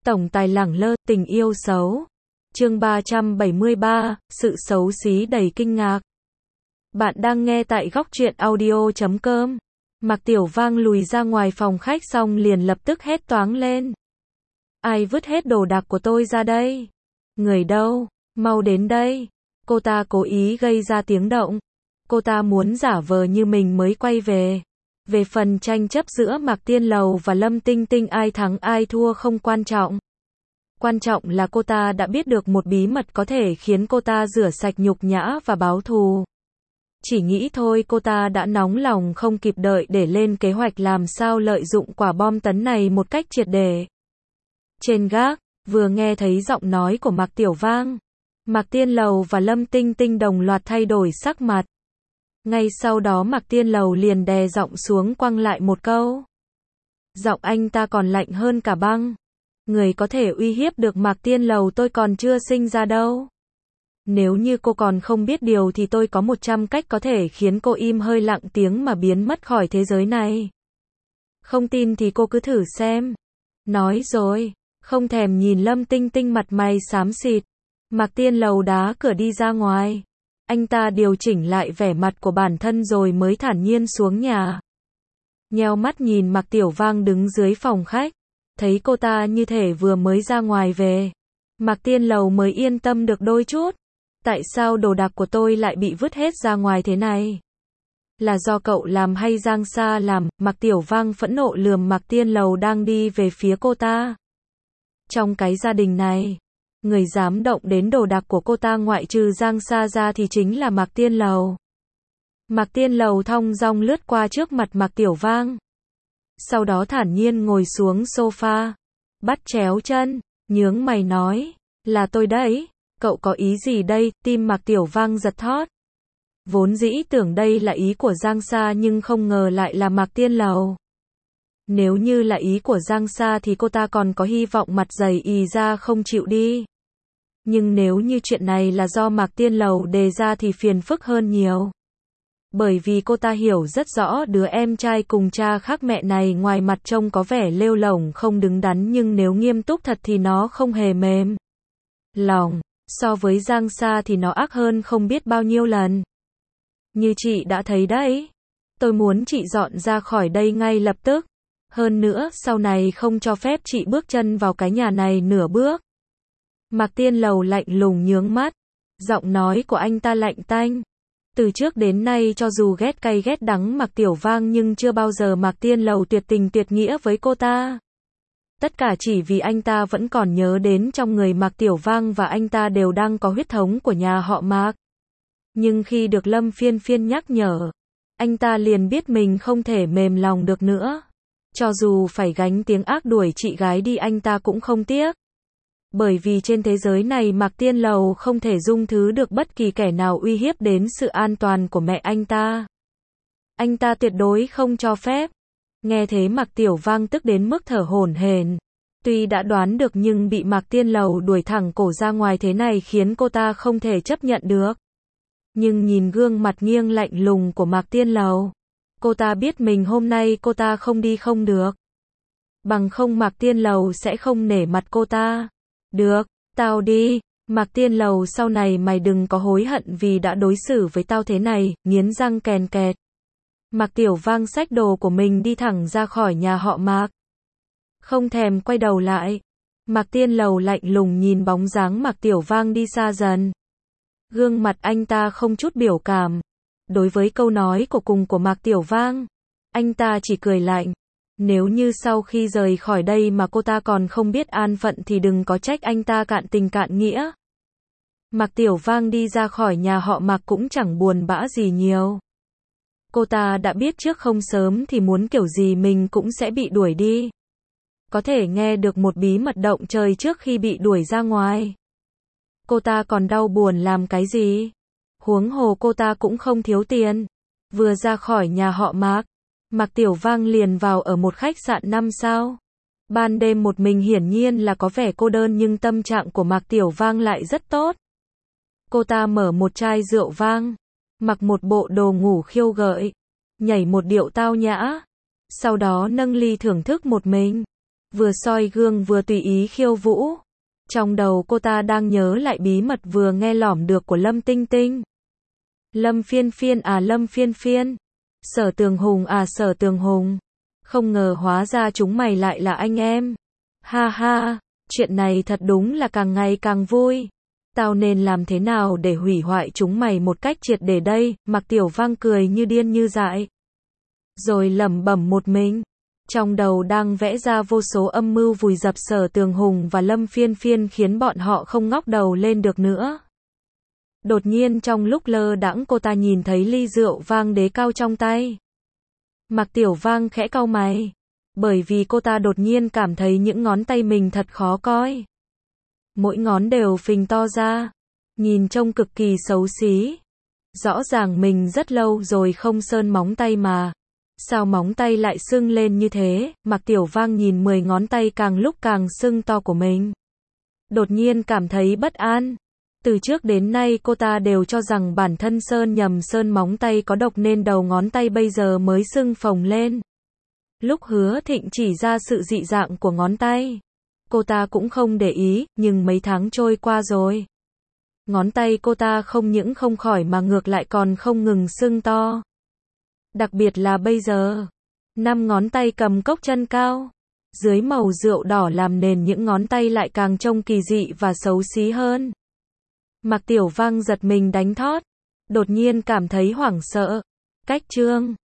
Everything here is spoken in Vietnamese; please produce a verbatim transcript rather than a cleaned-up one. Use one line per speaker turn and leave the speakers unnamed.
Tổng tài lẳng lơ, tình yêu xấu. Chương ba trăm bảy mươi ba, sự xấu xí đầy kinh ngạc. Bạn đang nghe tại góc truyện audio chấm com. Mạc Tiểu Vang lùi ra ngoài phòng khách xong liền lập tức hét toáng lên. Ai vứt hết đồ đạc của tôi ra đây? Người đâu? Mau đến đây. Cô ta cố ý gây ra tiếng động. Cô ta muốn giả vờ như mình mới quay về. Về phần tranh chấp giữa Mạc Tiên Lầu và Lâm Tinh Tinh ai thắng ai thua không quan trọng. Quan trọng là cô ta đã biết được một bí mật có thể khiến cô ta rửa sạch nhục nhã và báo thù. Chỉ nghĩ thôi cô ta đã nóng lòng không kịp đợi để lên kế hoạch làm sao lợi dụng quả bom tấn này một cách triệt để. Trên gác, vừa nghe thấy giọng nói của Mạc Tiểu Vang, Mạc Tiên Lầu và Lâm Tinh Tinh đồng loạt thay đổi sắc mặt. Ngay sau đó Mạc Tiên Lầu liền đè giọng xuống quăng lại một câu. Giọng anh ta còn lạnh hơn cả băng. Người có thể uy hiếp được Mạc Tiên Lầu tôi còn chưa sinh ra đâu. Nếu như cô còn không biết điều thì tôi có một trăm cách có thể khiến cô im hơi lặng tiếng mà biến mất khỏi thế giới này. Không tin thì cô cứ thử xem. Nói rồi, không thèm nhìn Lâm Tinh Tinh mặt mày xám xịt. Mạc Tiên Lầu đá cửa đi ra ngoài. Anh ta điều chỉnh lại vẻ mặt của bản thân rồi mới thản nhiên xuống nhà. Nheo mắt nhìn Mạc Tiểu Vang đứng dưới phòng khách. Thấy cô ta như thể vừa mới ra ngoài về. Mạc Tiên Lầu mới yên tâm được đôi chút. Tại sao đồ đạc của tôi lại bị vứt hết ra ngoài thế này? Là do cậu làm hay Giang Sa làm? Mạc Tiểu Vang phẫn nộ lườm Mạc Tiên Lầu đang đi về phía cô ta. Trong cái gia đình này, người dám động đến đồ đạc của cô ta ngoại trừ Giang Sa ra thì chính là Mạc Tiên Lầu. Mạc Tiên Lầu thong dong lướt qua trước mặt Mạc Tiểu Vang. Sau đó thản nhiên ngồi xuống sofa, bắt chéo chân, nhướng mày nói, là tôi đấy, cậu có ý gì đây? Tim Mạc Tiểu Vang giật thót. Vốn dĩ tưởng đây là ý của Giang Sa nhưng không ngờ lại là Mạc Tiên Lầu. Nếu như là ý của Giang Sa thì cô ta còn có hy vọng mặt dày ì ra không chịu đi. Nhưng nếu như chuyện này là do Mạc Tiên Lầu đề ra thì phiền phức hơn nhiều. Bởi vì cô ta hiểu rất rõ đứa em trai cùng cha khác mẹ này ngoài mặt trông có vẻ lêu lổng không đứng đắn nhưng nếu nghiêm túc thật thì nó không hề mềm lòng. So với Giang Sa thì nó ác hơn không biết bao nhiêu lần. Như chị đã thấy đấy. Tôi muốn chị dọn ra khỏi đây ngay lập tức. Hơn nữa sau này không cho phép chị bước chân vào cái nhà này nửa bước. Mạc Tiên Lầu lạnh lùng nhướng mắt. Giọng nói của anh ta lạnh tanh. Từ trước đến nay cho dù ghét cay ghét đắng Mạc Tiểu Vang nhưng chưa bao giờ Mạc Tiên Lầu tuyệt tình tuyệt nghĩa với cô ta. Tất cả chỉ vì anh ta vẫn còn nhớ đến trong người Mạc Tiểu Vang và anh ta đều đang có huyết thống của nhà họ Mạc. Nhưng khi được Lâm Phiên Phiên nhắc nhở, anh ta liền biết mình không thể mềm lòng được nữa. Cho dù phải gánh tiếng ác đuổi chị gái đi anh ta cũng không tiếc. Bởi vì trên thế giới này Mạc Tiên Lầu không thể dung thứ được bất kỳ kẻ nào uy hiếp đến sự an toàn của mẹ anh ta. Anh ta tuyệt đối không cho phép. Nghe thế Mạc Tiểu Vang tức đến mức thở hổn hển. Tuy đã đoán được nhưng bị Mạc Tiên Lầu đuổi thẳng cổ ra ngoài thế này khiến cô ta không thể chấp nhận được. Nhưng nhìn gương mặt nghiêng lạnh lùng của Mạc Tiên Lầu, cô ta biết mình hôm nay cô ta không đi không được. Bằng không Mạc Tiên Lầu sẽ không nể mặt cô ta. Được, tao đi. Mạc Tiên Lầu sau này mày đừng có hối hận vì đã đối xử với tao thế này, nghiến răng kèn kẹt. Mạc Tiểu Vang xách đồ của mình đi thẳng ra khỏi nhà họ Mạc. Không thèm quay đầu lại. Mạc Tiên Lầu lạnh lùng nhìn bóng dáng Mạc Tiểu Vang đi xa dần. Gương mặt anh ta không chút biểu cảm. Đối với câu nói của cùng của Mạc Tiểu Vang, anh ta chỉ cười lạnh. Nếu như sau khi rời khỏi đây mà cô ta còn không biết an phận thì đừng có trách anh ta cạn tình cạn nghĩa. Mạc Tiểu Vang đi ra khỏi nhà họ Mạc cũng chẳng buồn bã gì nhiều. Cô ta đã biết trước không sớm thì muốn kiểu gì mình cũng sẽ bị đuổi đi. Có thể nghe được một bí mật động trời trước khi bị đuổi ra ngoài. Cô ta còn đau buồn làm cái gì? Huống hồ cô ta cũng không thiếu tiền. Vừa ra khỏi nhà họ Mạc, Mạc Tiểu Vang liền vào ở một khách sạn năm sao. Ban đêm một mình hiển nhiên là có vẻ cô đơn nhưng tâm trạng của Mạc Tiểu Vang lại rất tốt. Cô ta mở một chai rượu vang, mặc một bộ đồ ngủ khiêu gợi, nhảy một điệu tao nhã, sau đó nâng ly thưởng thức một mình. vừa soi gương vừa tùy ý khiêu vũ. Trong đầu cô ta đang nhớ lại bí mật vừa nghe lỏm được của Lâm Tinh Tinh. Lâm Phiên Phiên à Lâm Phiên Phiên. Sở Tường Hùng à Sở Tường Hùng. Không ngờ hóa ra chúng mày lại là anh em. Ha ha, chuyện này thật đúng là càng ngày càng vui. Tao nên làm thế nào để hủy hoại chúng mày một cách triệt để đây? Mạc Tiểu Vang cười như điên như dại. Rồi lẩm bẩm một mình. Trong đầu đang vẽ ra vô số âm mưu vùi dập Sở Tường Hùng và Lâm Phiên Phiên khiến bọn họ không ngóc đầu lên được nữa. Đột nhiên trong lúc lơ đãng cô ta nhìn thấy ly rượu vang đế cao trong tay. Mạc Tiểu Vang khẽ cau mày. Bởi vì cô ta đột nhiên cảm thấy những ngón tay mình thật khó coi. Mỗi ngón đều phình to ra. Nhìn trông cực kỳ xấu xí. Rõ ràng mình rất lâu rồi không sơn móng tay mà. Sao móng tay lại sưng lên như thế? Mạc Tiểu Vang nhìn mười ngón tay càng lúc càng sưng to của mình. Đột nhiên cảm thấy bất an. Từ trước đến nay cô ta đều cho rằng bản thân sơn nhầm sơn móng tay có độc nên đầu ngón tay bây giờ mới sưng phồng lên. Lúc Hứa Thịnh chỉ ra sự dị dạng của ngón tay, cô ta cũng không để ý, nhưng mấy tháng trôi qua rồi. Ngón tay cô ta không những không khỏi mà ngược lại còn không ngừng sưng to. Đặc biệt là bây giờ, năm ngón tay cầm cốc chân cao, dưới màu rượu đỏ làm nền những ngón tay lại càng trông kỳ dị và xấu xí hơn. Mạc Tiểu Vang giật mình đánh thót, đột nhiên cảm thấy hoảng sợ. Cách chương